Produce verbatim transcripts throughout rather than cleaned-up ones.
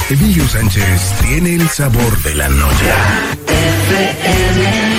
Emilio Sánchez tiene el sabor de la noche. F M.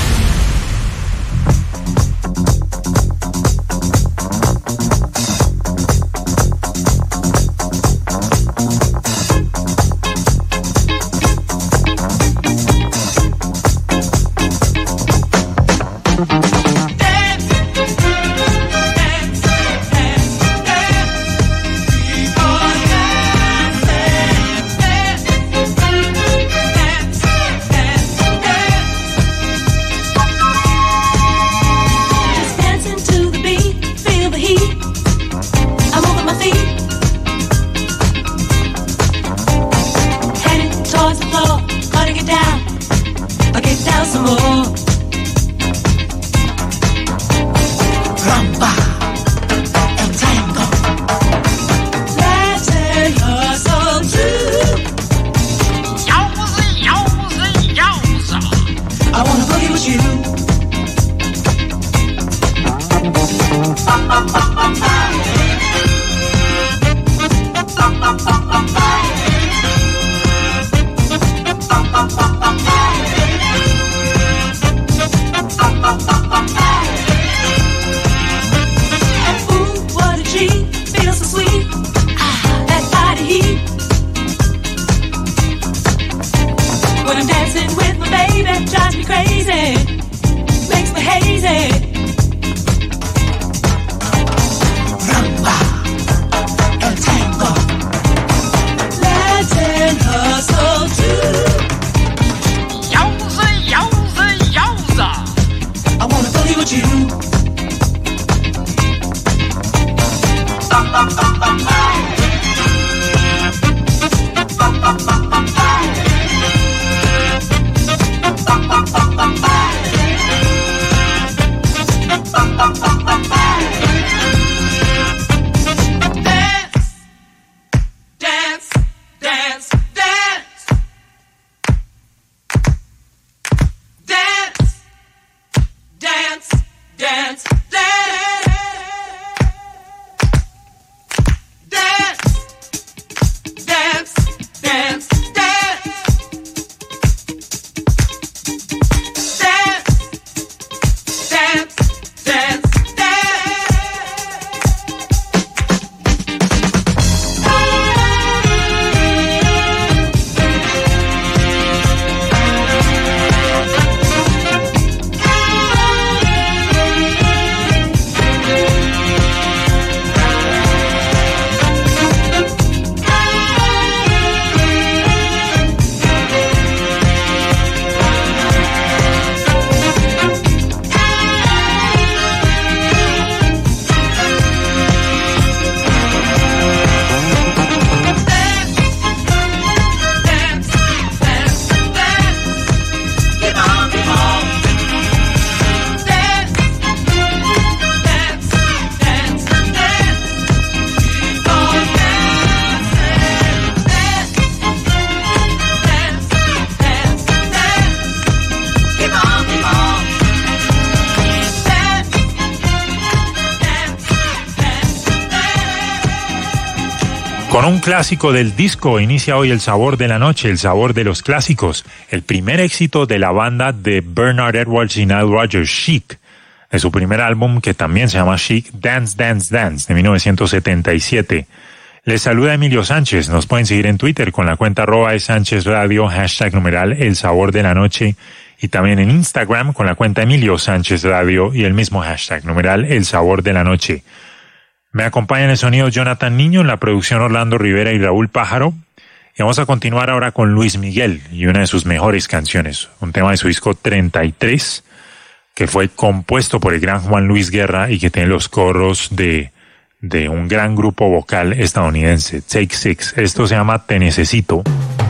Con un clásico del disco inicia hoy el sabor de la noche, el sabor de los clásicos, el primer éxito de la banda de Bernard Edwards y Nile Rodgers, Chic, de su primer álbum que también se llama Chic, Dance, Dance, Dance, de mil novecientos setenta y siete. Les saluda Emilio Sánchez, nos pueden seguir en Twitter con la cuenta arroba de Sánchez Radio, hashtag numeral el sabor de la noche, y también en Instagram con la cuenta Emilio Sánchez Radio y el mismo hashtag numeral el sabor de la noche. Me acompaña en el sonido Jonathan Niño, en la producción Orlando Rivera y Raúl Pájaro. Y vamos a continuar ahora con Luis Miguel y una de sus mejores canciones, un tema de su disco treinta y tres, que fue compuesto por el gran Juan Luis Guerra y que tiene los coros de, de un gran grupo vocal estadounidense, Take Six. Esto se llama Te Necesito.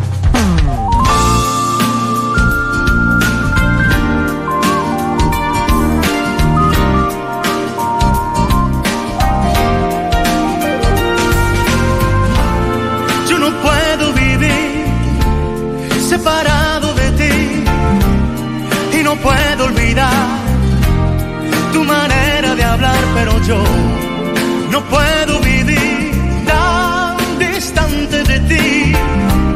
Separado de ti y no puedo olvidar tu manera de hablar, pero yo no puedo vivir tan distante de ti.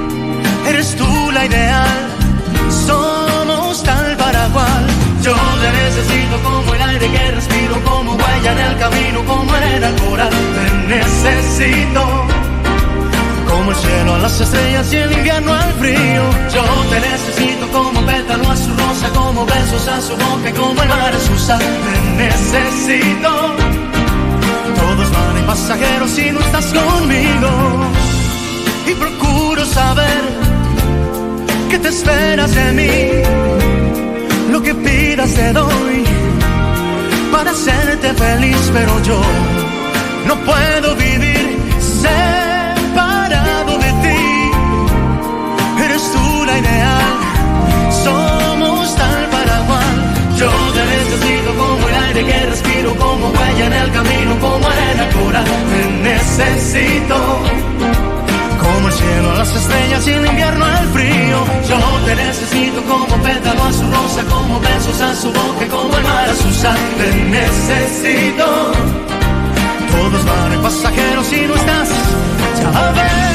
la ideal, somos tal para cual. Yo te necesito como el aire que respiro, como huella en el camino, como arena al coral. Te necesito como el cielo a las estrellas y el invierno al frío. Yo te necesito como pétalo a su rosa, como besos a su boca, como el mar a su sal. Te necesito. Todos van en pasajeros si no estás conmigo. Y procuro saber qué te esperas de mí. Lo que pidas te doy para hacerte feliz, pero yo no puedo vivir separado de ti. Eres tú la ideal, somos tal para cual. Yo te necesito como el aire que respiro, como huella en el camino, como arena coral. Te necesito como el cielo a las estrellas y el invierno al frío. Yo te necesito como pétalo a su rosa, como besos a su boca, como el mar a su sal. Te necesito. Todos van en pasajeros si no estás, ya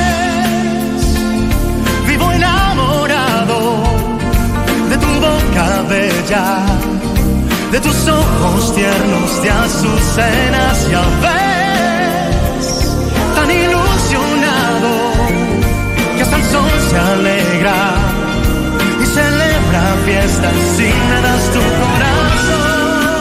ves. Vivo enamorado de tu boca bella, de tus ojos tiernos de azucenas, ya ves. Tan ilusionado que hasta el sol se alegra y celebra fiestas si me das tu corazón.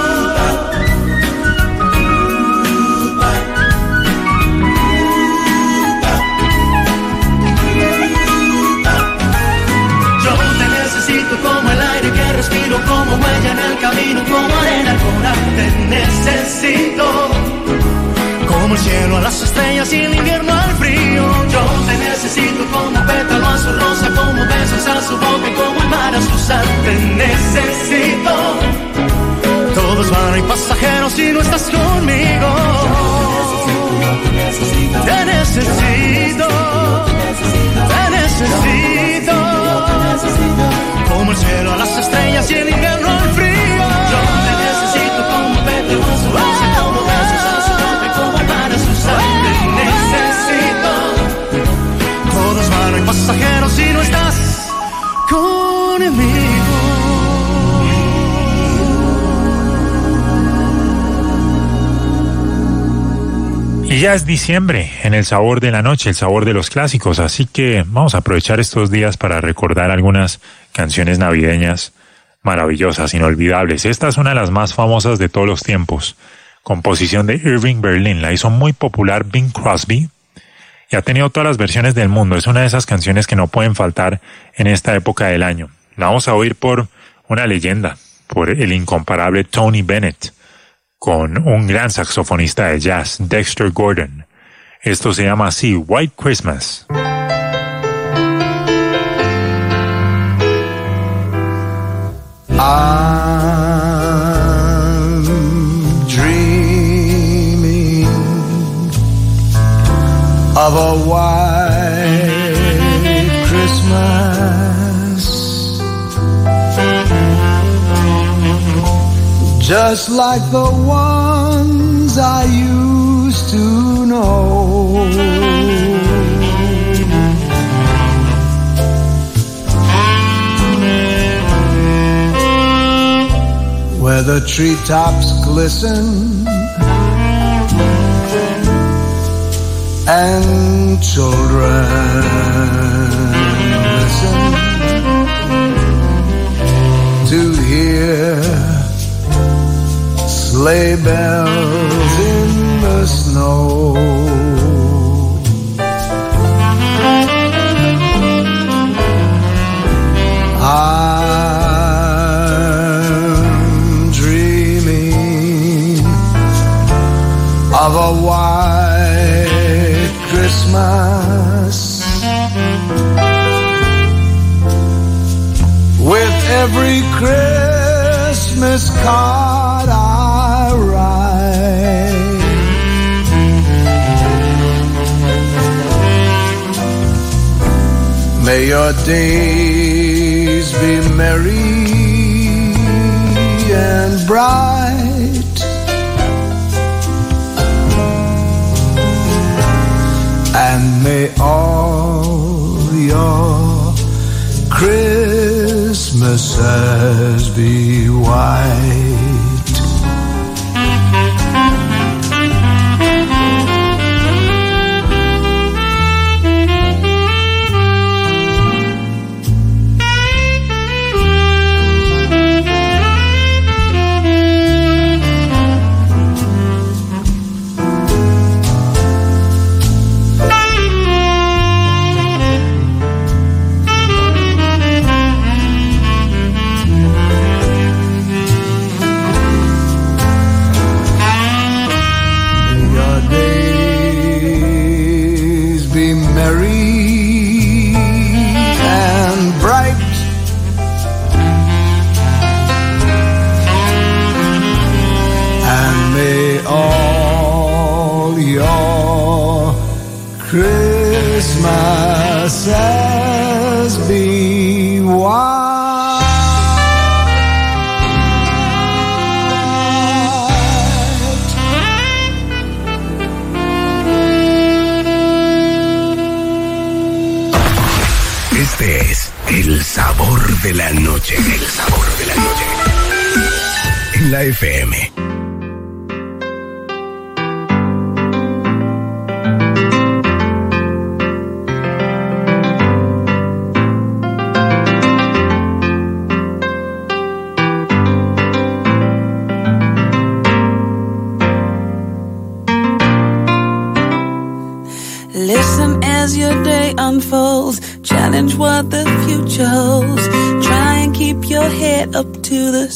Yo te necesito como el aire que respiro, como huella en el camino, como arena al coral. Te necesito como el cielo a las estrellas y el invierno al frío. Yo te necesito como pétalo a su rosa, como besos a su boca, como el mar a su sal. Te necesito. Todos van en pasajeros si no estás conmigo. Te necesito, te necesito, como el cielo a las estrellas y el invierno al frío. Yo te necesito como pétalo a su rosa, como besos a su boca, como el mar a su sal. Te necesito. Todos van en pasajeros si no estás conmigo. Y ya es diciembre, en el sabor de la noche, el sabor de los clásicos, así que vamos a aprovechar estos días para recordar algunas canciones navideñas maravillosas, inolvidables. Esta es una de las más famosas de todos los tiempos, composición de Irving Berlin, la hizo muy popular Bing Crosby y ha tenido todas las versiones del mundo. Es una de esas canciones que no pueden faltar en esta época del año. La vamos a oír por una leyenda, por el incomparable Tony Bennett, con un gran saxofonista de jazz, Dexter Gordon. Esto se llama así, White Christmas. I'm dreaming of a white Christmas, just like the ones I used to know. Where the treetops glisten and children listen to hear sleigh bells in the snow. I'm dreaming of a white Christmas, with every Christmas card I write. May your days be merry and bright, and may all your says be white. Christmases be white. Este es el sabor de la noche, el sabor de la noche. En la F M. Unfolds, challenge what the future holds. Try and keep your head up to the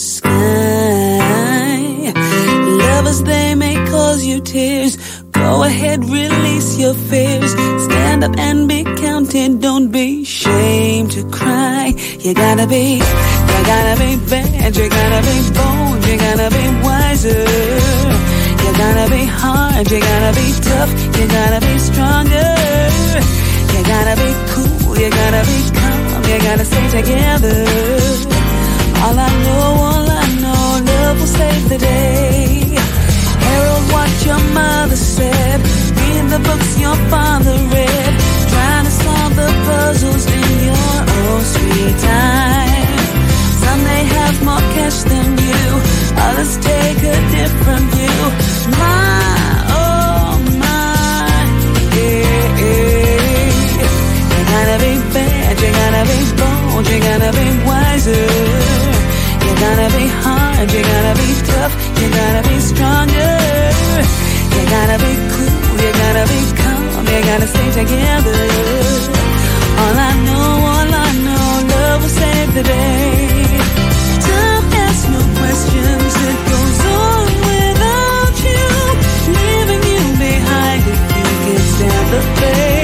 sky. Lovers, they may cause you tears. Go ahead, release your fears. Stand up and be counted. Don't be ashamed to cry. You gotta be, you gotta be bad. You gotta be bold. You gotta be wiser. You gotta be hard. You gotta be tough. You gotta be stronger. You gotta be cool, you gotta be calm, you gotta stay together. All I know, all I know, love will save the day. Herald what your mother said, read the books your father read, trying to solve the puzzles in your own sweet time. Some may have more cash than you, others take a different view. My, oh my, yeah, yeah. You gotta be bad, you gotta be bold, you gotta be wiser. You gotta be hard, you gotta be tough, you gotta be stronger. You gotta be cool, you gotta be calm, you gotta stay together. All I know, all I know, love will save the day. Time asks no questions, it goes on without you, leaving you behind if you can stand the pace.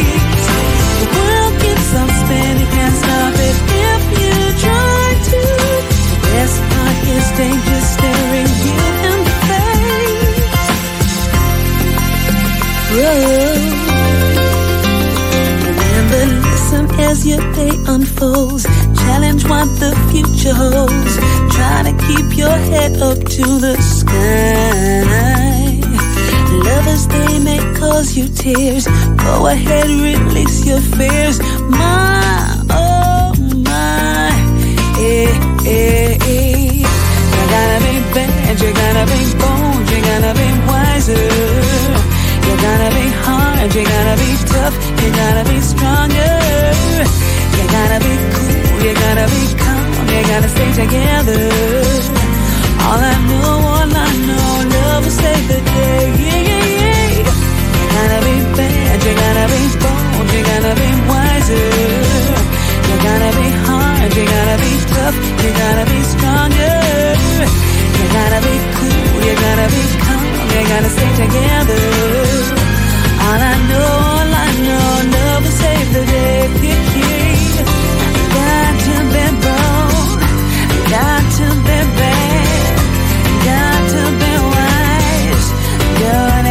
Some spin, you can't stop it if you try to. The best part is danger staring you in the face. Whoa. Remember, listen as your day unfolds. Challenge what the future holds. Try to keep your head up to the sky. Lovers, they may cause you tears. Go ahead, release your fears. My, oh my, eh, eh, eh. You gotta be bad, you gotta be bold, you gotta be wiser. You gotta be hard, you gotta be tough, you gotta be stronger. You gotta be cool, you gotta be calm, you gotta stay together. All I know, all I know, love will save the day. Yeah, yeah, yeah. You gotta be bad, you gotta be bold, you gotta be wiser. You gotta be hard, you gotta be tough, you gotta be stronger. You gotta be cool, you gotta be calm, you gotta stay together. All I know, all I know, love will save the day. Yeah, yeah. Got to be bold, got to be bad. Got to be wise, got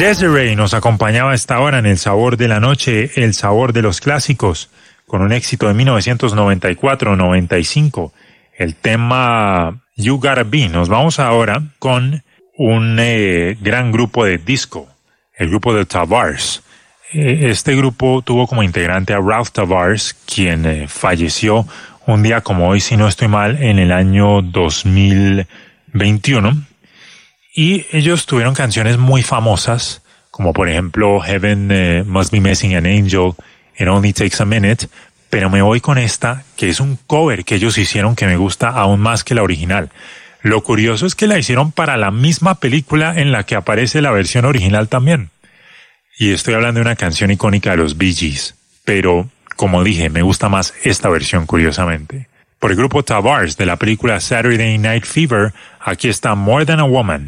Desiree nos acompañaba a esta hora en El Sabor de la Noche, el sabor de los clásicos, con un éxito de mil novecientos noventa y cuatro noventa y cinco, el tema You Gotta Be. Nos vamos ahora con un eh, gran grupo de disco, el grupo de Tavares. Eh, este grupo tuvo como integrante a Ralph Tavares, quien eh, falleció un día como hoy, si no estoy mal, en el año dos mil veintiuno. Y ellos tuvieron canciones muy famosas, como por ejemplo Heaven uh, Must Be Missing an Angel, It Only Takes a Minute, pero me voy con esta, que es un cover que ellos hicieron que me gusta aún más que la original. Lo curioso es que la hicieron para la misma película en la que aparece la versión original también. Y estoy hablando de una canción icónica de los Bee Gees, pero como dije, me gusta más esta versión curiosamente. Por el grupo Tavares de la película Saturday Night Fever, aquí está More Than a Woman.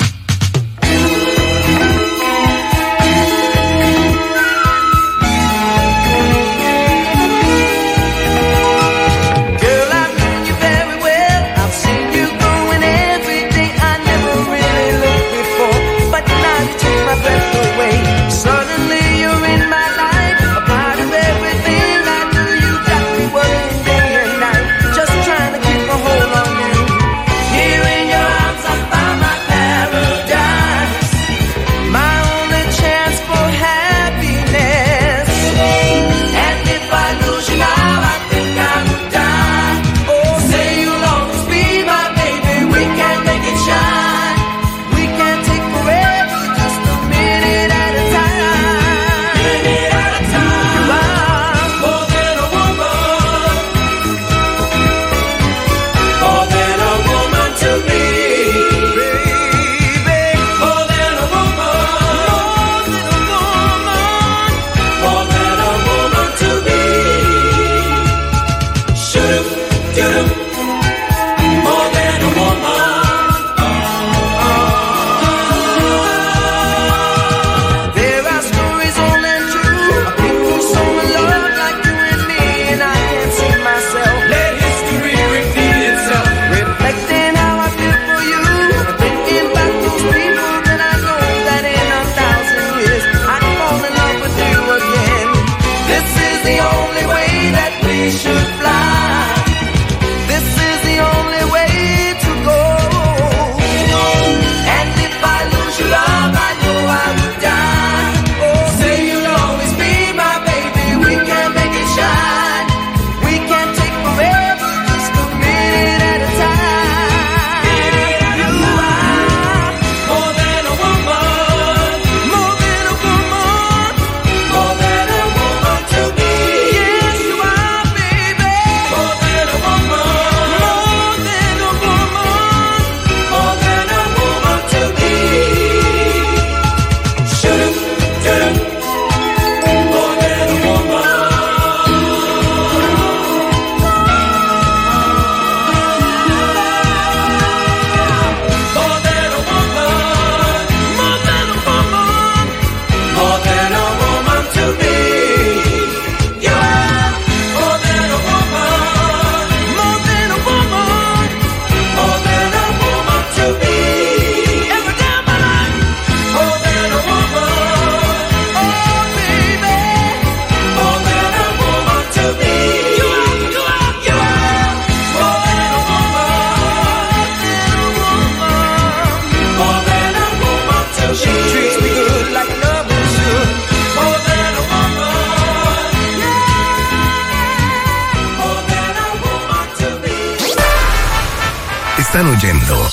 Están oyendo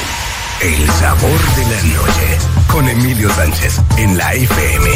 El Sabor de la Noche con Emilio Sánchez en la F M.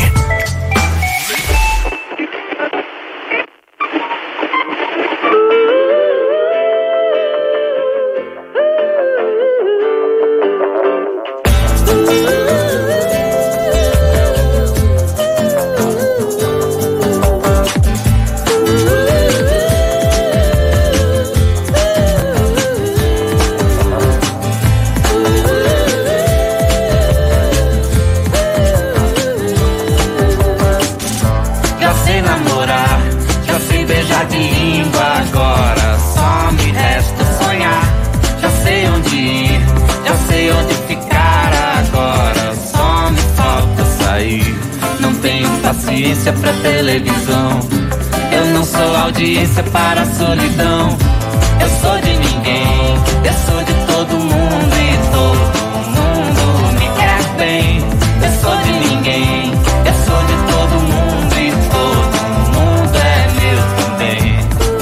paciência pra televisão. Eu não sou audiência para a solidão. Eu sou de ninguém, eu sou de todo mundo e todo mundo me quer bem. Eu sou de ninguém, eu sou de todo mundo e todo mundo é meu também.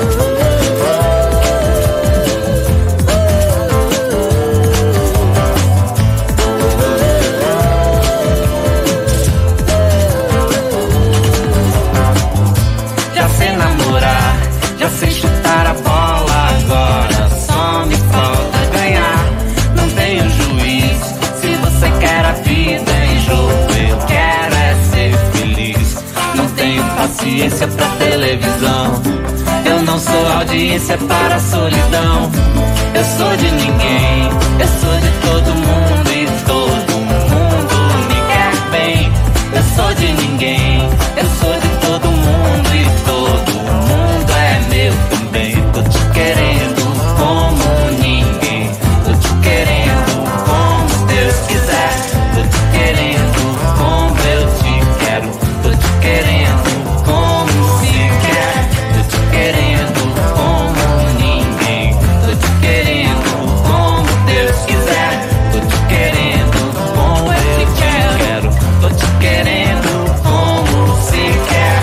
Já sei namorar, já sei chutar a bola, agora só me falta ganhar. Não tenho juízo, se você quer a vida em jogo, eu quero é ser feliz. Não tenho paciência pra televisão. Eu não sou audiência para a solidão. Eu sou de ninguém, eu sou de todo mundo e todo mundo me quer bem. Eu sou de ninguém, eu sou de todo mundo e todo mundo é meu também. Tô te querendo como ninguém, tô te querendo como Deus quiser, tô te querendo como eu te quero, tô te querendo como se quer, tô te querendo como ninguém, tô te querendo como Deus quiser, tô te querendo como eu te quero, tô te querendo como se quer.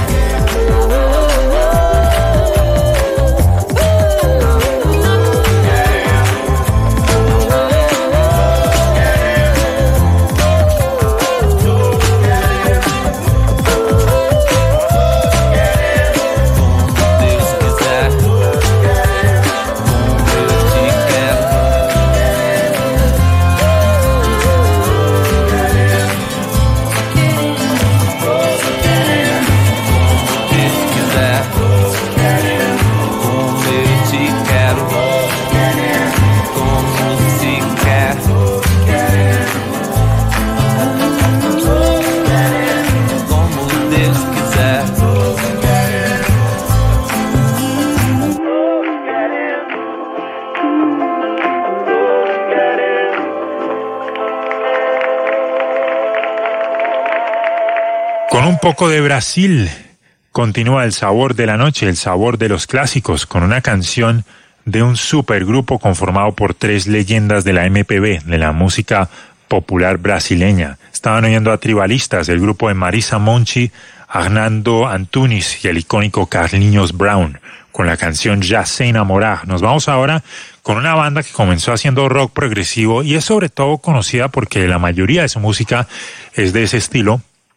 Con un poco de Brasil, continúa el sabor de la noche, el sabor de los clásicos, con una canción de un supergrupo conformado por tres leyendas de la M P B, de la música popular brasileña. Estaban oyendo a Tribalistas, el grupo de Marisa Monchi, Arnaldo Antunes y el icónico Carlinhos Brown, con la canción Ya sé enamorar. Nos vamos ahora con una banda que comenzó haciendo rock progresivo y es sobre todo conocida porque la mayoría de su música es de ese estilo,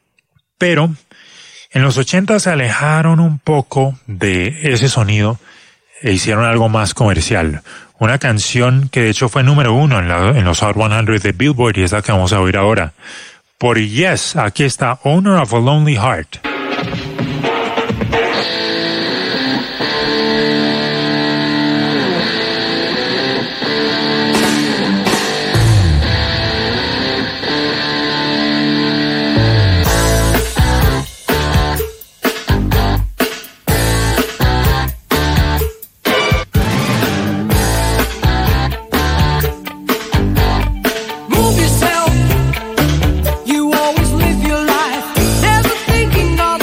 pero en los ochenta se alejaron un poco de ese sonido e hicieron algo más comercial. Una canción que de hecho fue número uno en, la, en los Hot cien de Billboard y es la que vamos a oír ahora. Por Yes, aquí está Owner of a Lonely Heart. Move yourself, you always live your life, never thinking of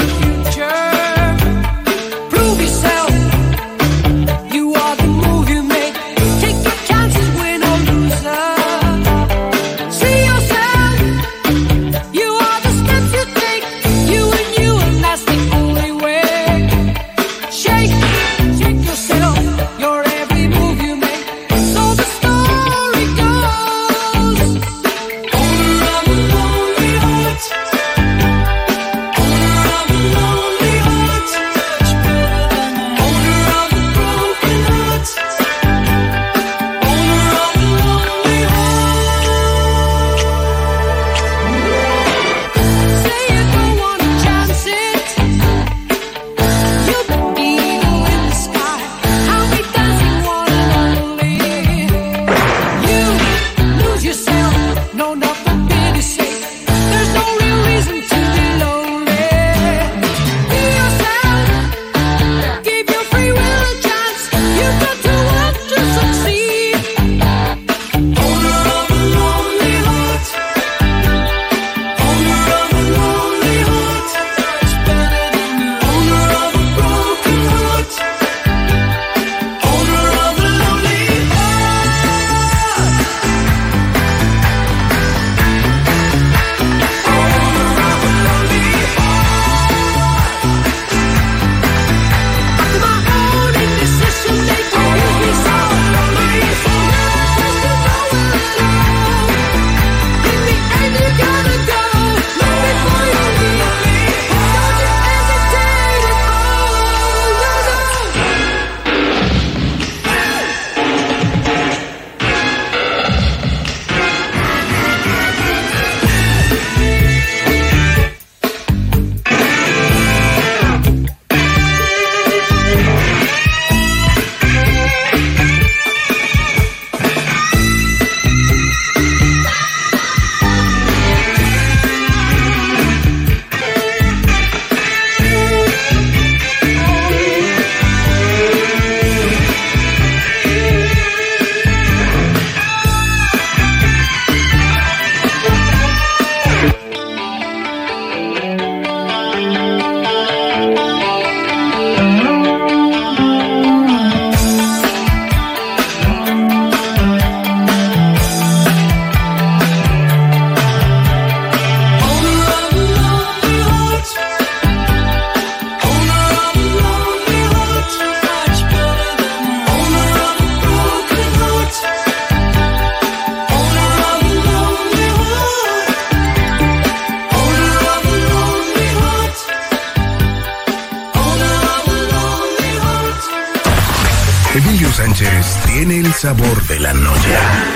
Sánchez tiene el sabor de la noche.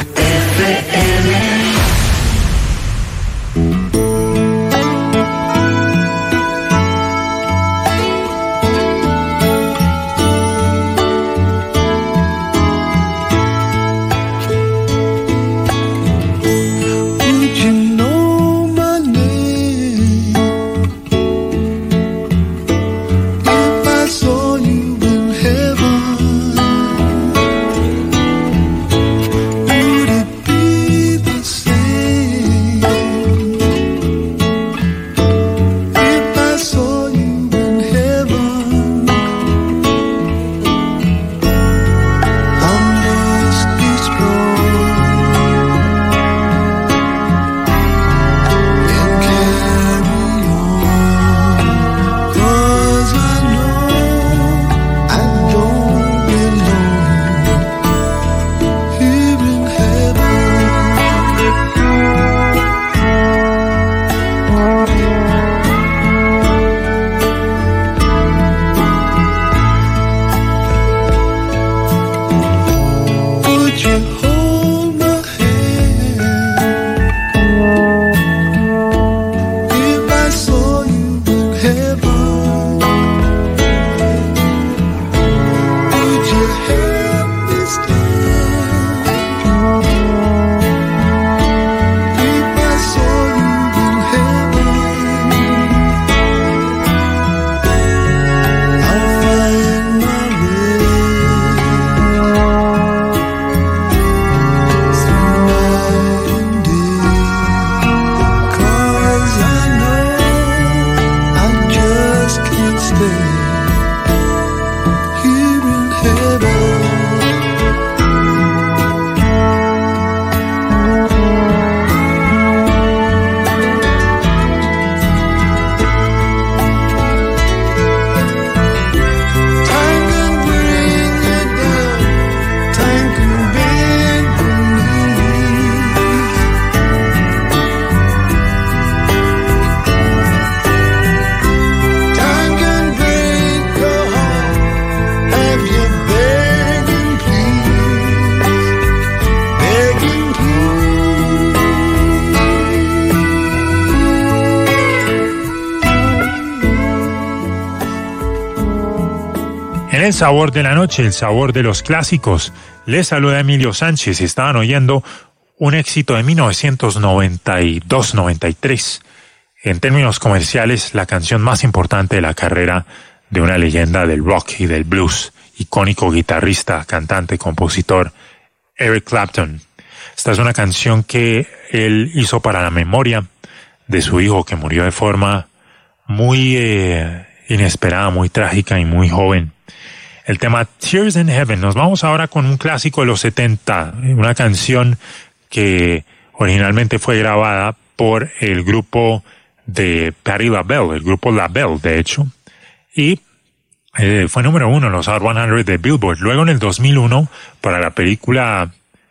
El sabor de la noche, el sabor de los clásicos. Les saluda Emilio Sánchez. Estaban oyendo un éxito de mil novecientos noventa y dos noventa y tres. En términos comerciales, la canción más importante de la carrera de una leyenda del rock y del blues, icónico guitarrista, cantante, compositor, Eric Clapton. Esta es una canción que él hizo para la memoria de su hijo, que murió de forma muy eh, inesperada, muy trágica y muy joven. El tema Tears in Heaven. Nos vamos ahora con un clásico de los setenta, una canción que originalmente fue grabada por el grupo de Patti LaBelle, el grupo LaBelle, de hecho, y eh, fue número uno en los Hot cien de Billboard. Luego, en el dos mil uno, para la película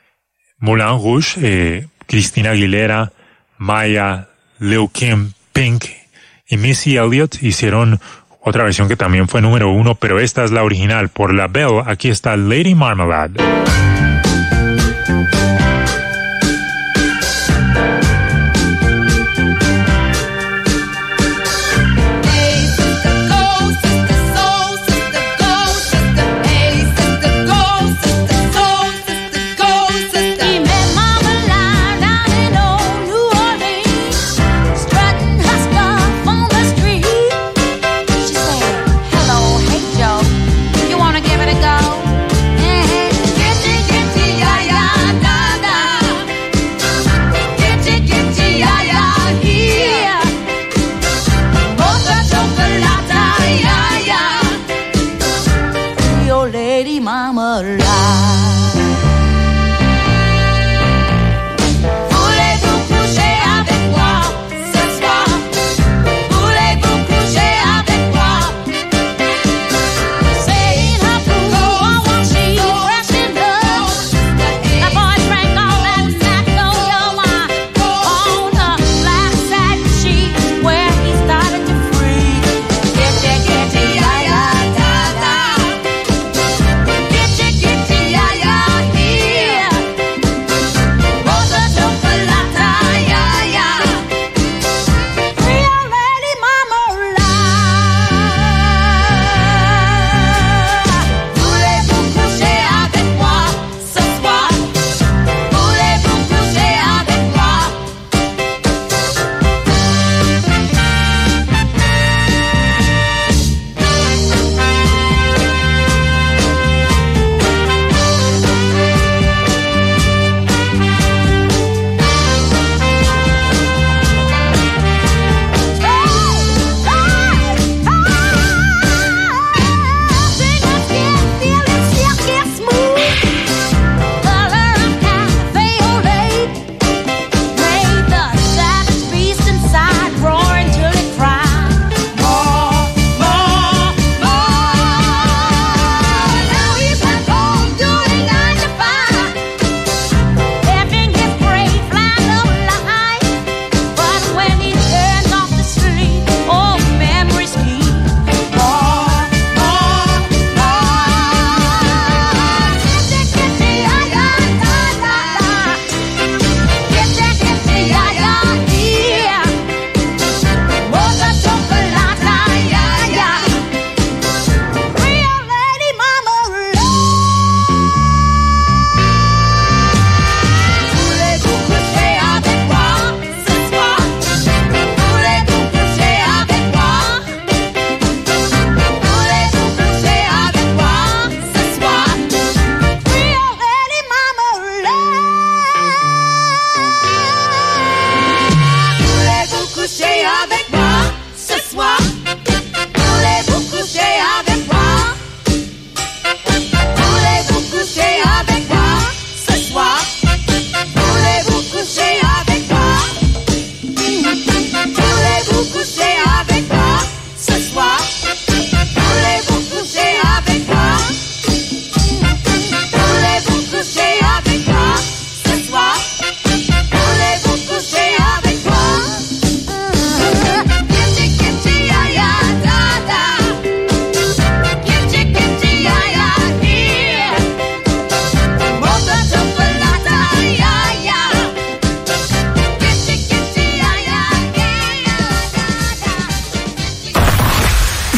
Moulin Rouge, eh, Christina Aguilera, Maya, Lil' Kim, Pink y Missy Elliott hicieron otra versión que también fue número uno, pero esta es la original por LaBelle. Aquí está Lady Marmalade. Give it a go. Mm-hmm.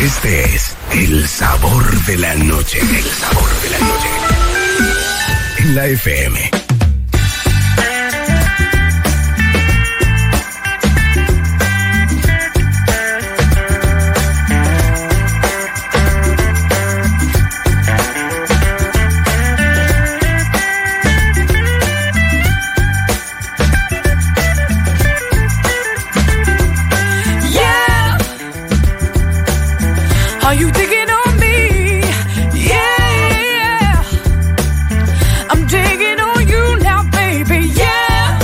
Este es el sabor de la noche. El sabor de la noche. En la F M. Are you digging on me? Yeah, I'm digging on you now, baby. Yeah.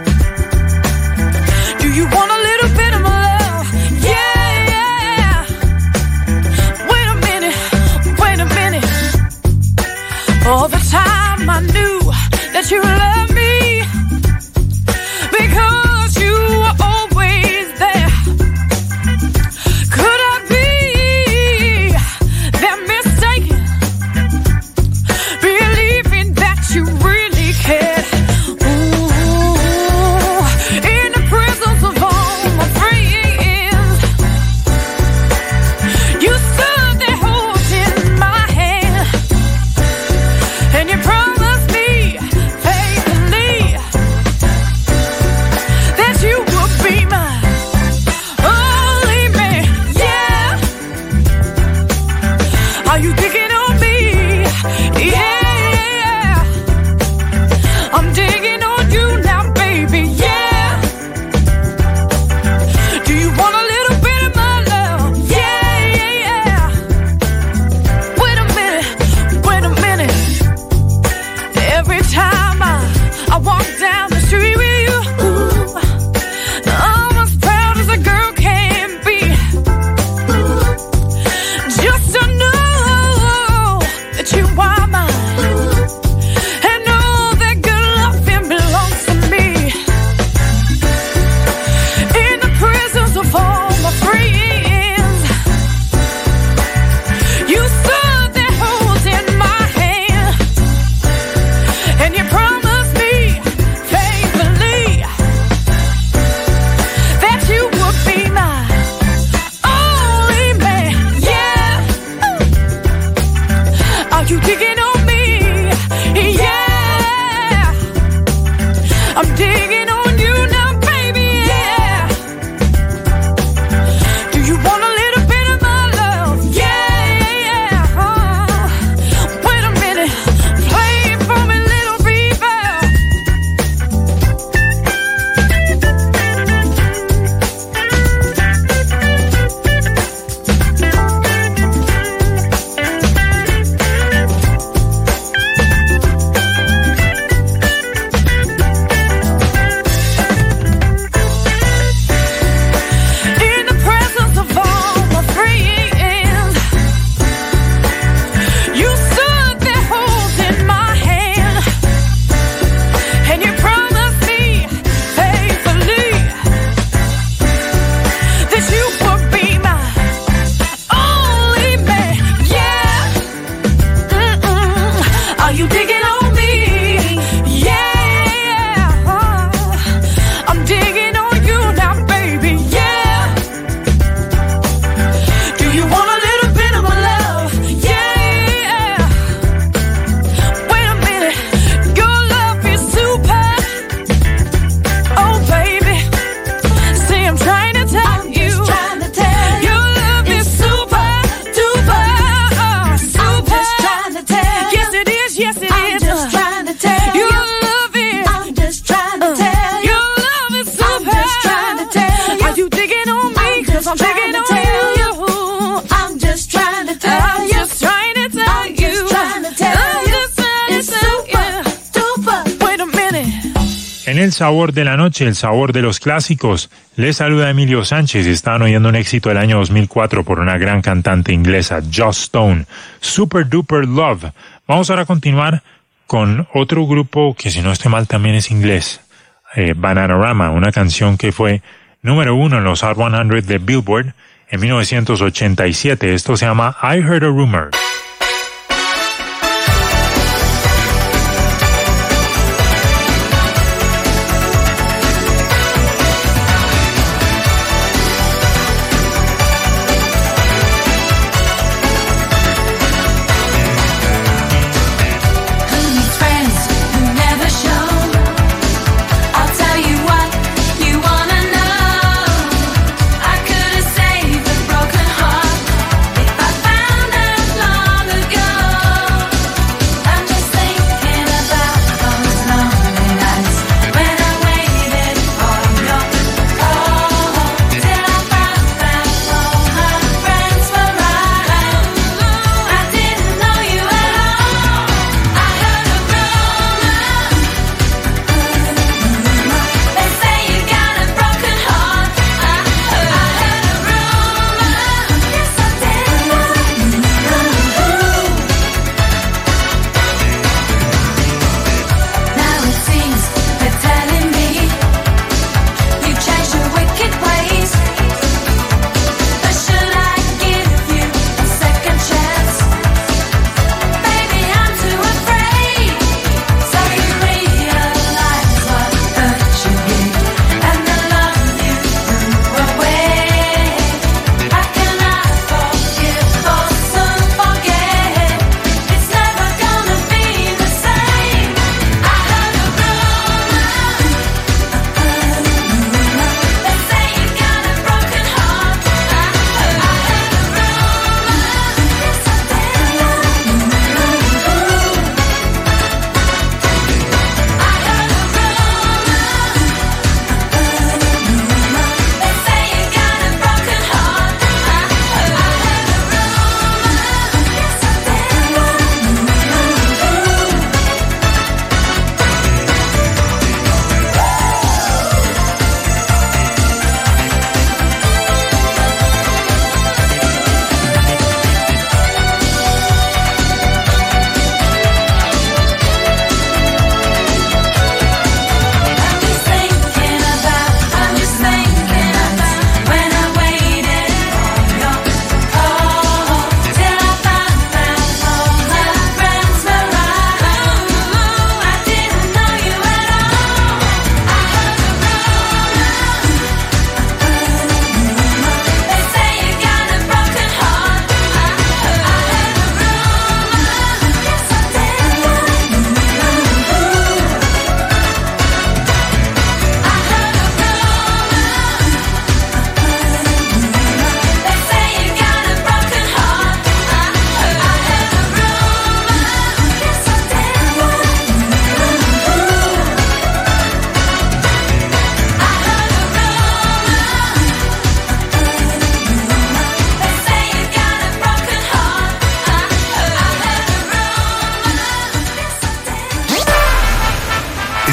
Do you want a little bit of my love? Yeah, yeah. Wait a minute, wait a minute. All the time I knew that you loved me because you were always there. Could I be that mistaken, believing that you really cared? Ooh, in the presence of all my friends, you stood there holding my hand, and you promised me faithfully that you would be mine, only me. Yeah. Are you digging on me? Yeah, I'm digging on you now, baby. Yeah. Do you want a little bit of my love? Yeah, yeah, yeah. Wait a minute, wait a minute. Every time I, I walk down the street with you, ooh, I'm as proud as a girl can be. Just to know that you are mine, and know that good loving belongs to me. In the presence of all my friends, you stood there holding my hand, and you promised me faithfully that you would be mine, only me. Yeah. Are you digging on me? Yeah, I'm digging on you now, baby. Yeah. Do you want a little bit of my love? Yeah, yeah. Uh, wait a minute, play for me, little fever. In the presence of all my friends, you stood there holding my hand, and you promised me faithfully that you would be mine, only me. Yeah. Mm-mm. Are you digging on me? Yeah, I'm digging on you now, baby. Yeah. Do you want a little bit of my love? Yeah. Wait a minute, your love is super. Oh, baby. See, I'm trying to tell you. Your love is super, duper, uh, super. Yes, it is, yes, it is. Your love is, uh, your love is super. Are you digging on me? 'Cause I'm digging on you. I'm just trying to tell you. I'm just trying to tell you. I'm just trying to tell you. Wait a minute. En el sabor de la noche, el sabor de los clásicos, les saluda Emilio Sánchez. Están oyendo un éxito del año dos mil cuatro por una gran cantante inglesa, Joss Stone, Super Duper Love. Vamos ahora a continuar con otro grupo que, si no estoy mal, también es inglés, eh, Bananarama, una canción que fue número uno en los Hot cien de Billboard en mil novecientos ochenta y siete. Esto se llama I Heard a Rumor. I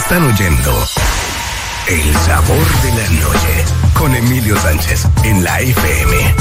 Están oyendo El Sabor de la Noche con Emilio Sánchez en la F M.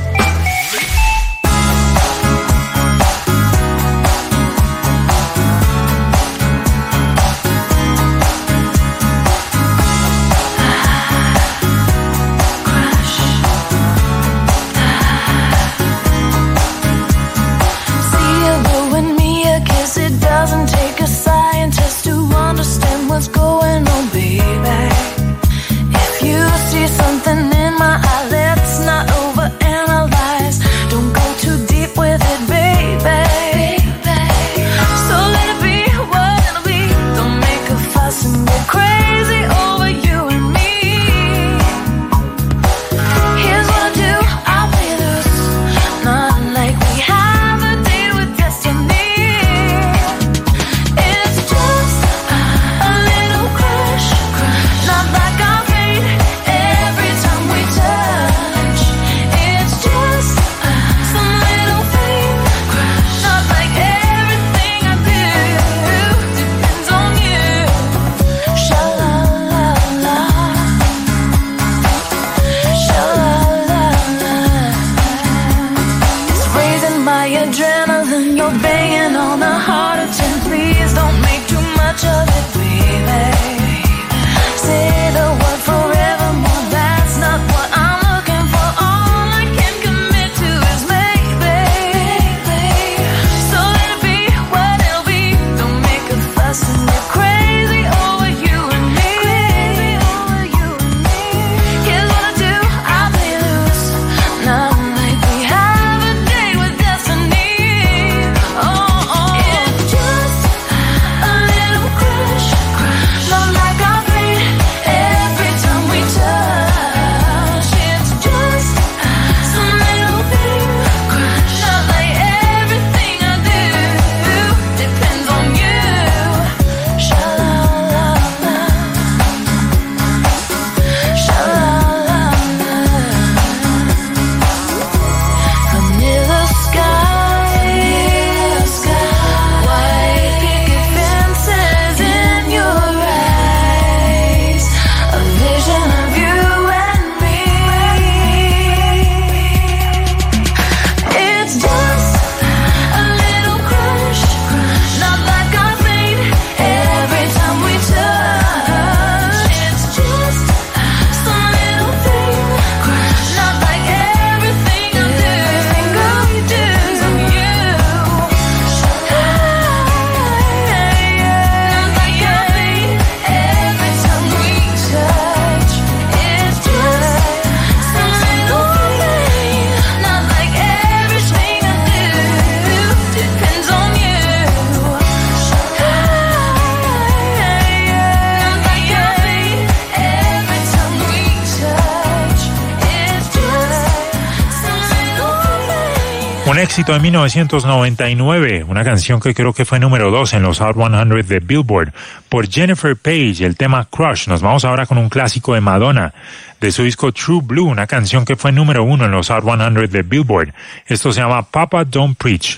Un éxito de mil novecientos noventa y nueve, una canción que creo que fue número dos en los Hot cien de Billboard, por Jennifer Page, el tema Crush. Nos vamos ahora con un clásico de Madonna, de su disco True Blue, una canción que fue número uno en los Hot cien de Billboard. Esto se llama Papa Don't Preach.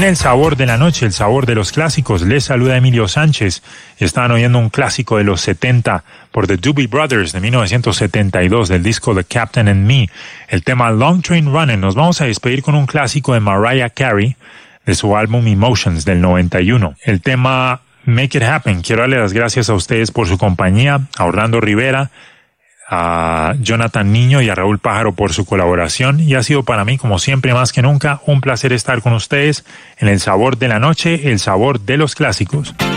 En el sabor de la noche, el sabor de los clásicos, les saluda Emilio Sánchez. Están oyendo un clásico de los setenta por The Doobie Brothers de mil novecientos setenta y dos del disco The Captain and Me, el tema Long Train Running. Nos vamos a despedir con un clásico de Mariah Carey de su álbum Emotions del noventa y uno. El tema Make It Happen. Quiero darle las gracias a ustedes por su compañía, a Orlando Rivera, a Jonathan Niño y a Raúl Pájaro por su colaboración, y ha sido para mí, como siempre, más que nunca, un placer estar con ustedes en el sabor de la noche, el sabor de los clásicos.